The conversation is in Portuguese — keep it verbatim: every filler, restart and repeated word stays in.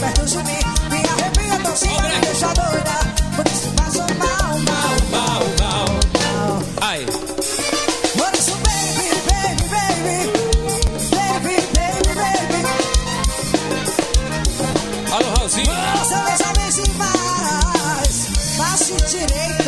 perto de mim. Me arrepia tãozinha, me deixa doida. Por isso faço mal, mal, mal, mal, mal. Ai. Por isso, baby, baby, baby. Baby, baby, baby. Alô, Raulzinho. Você beija bem demais. Faço direito.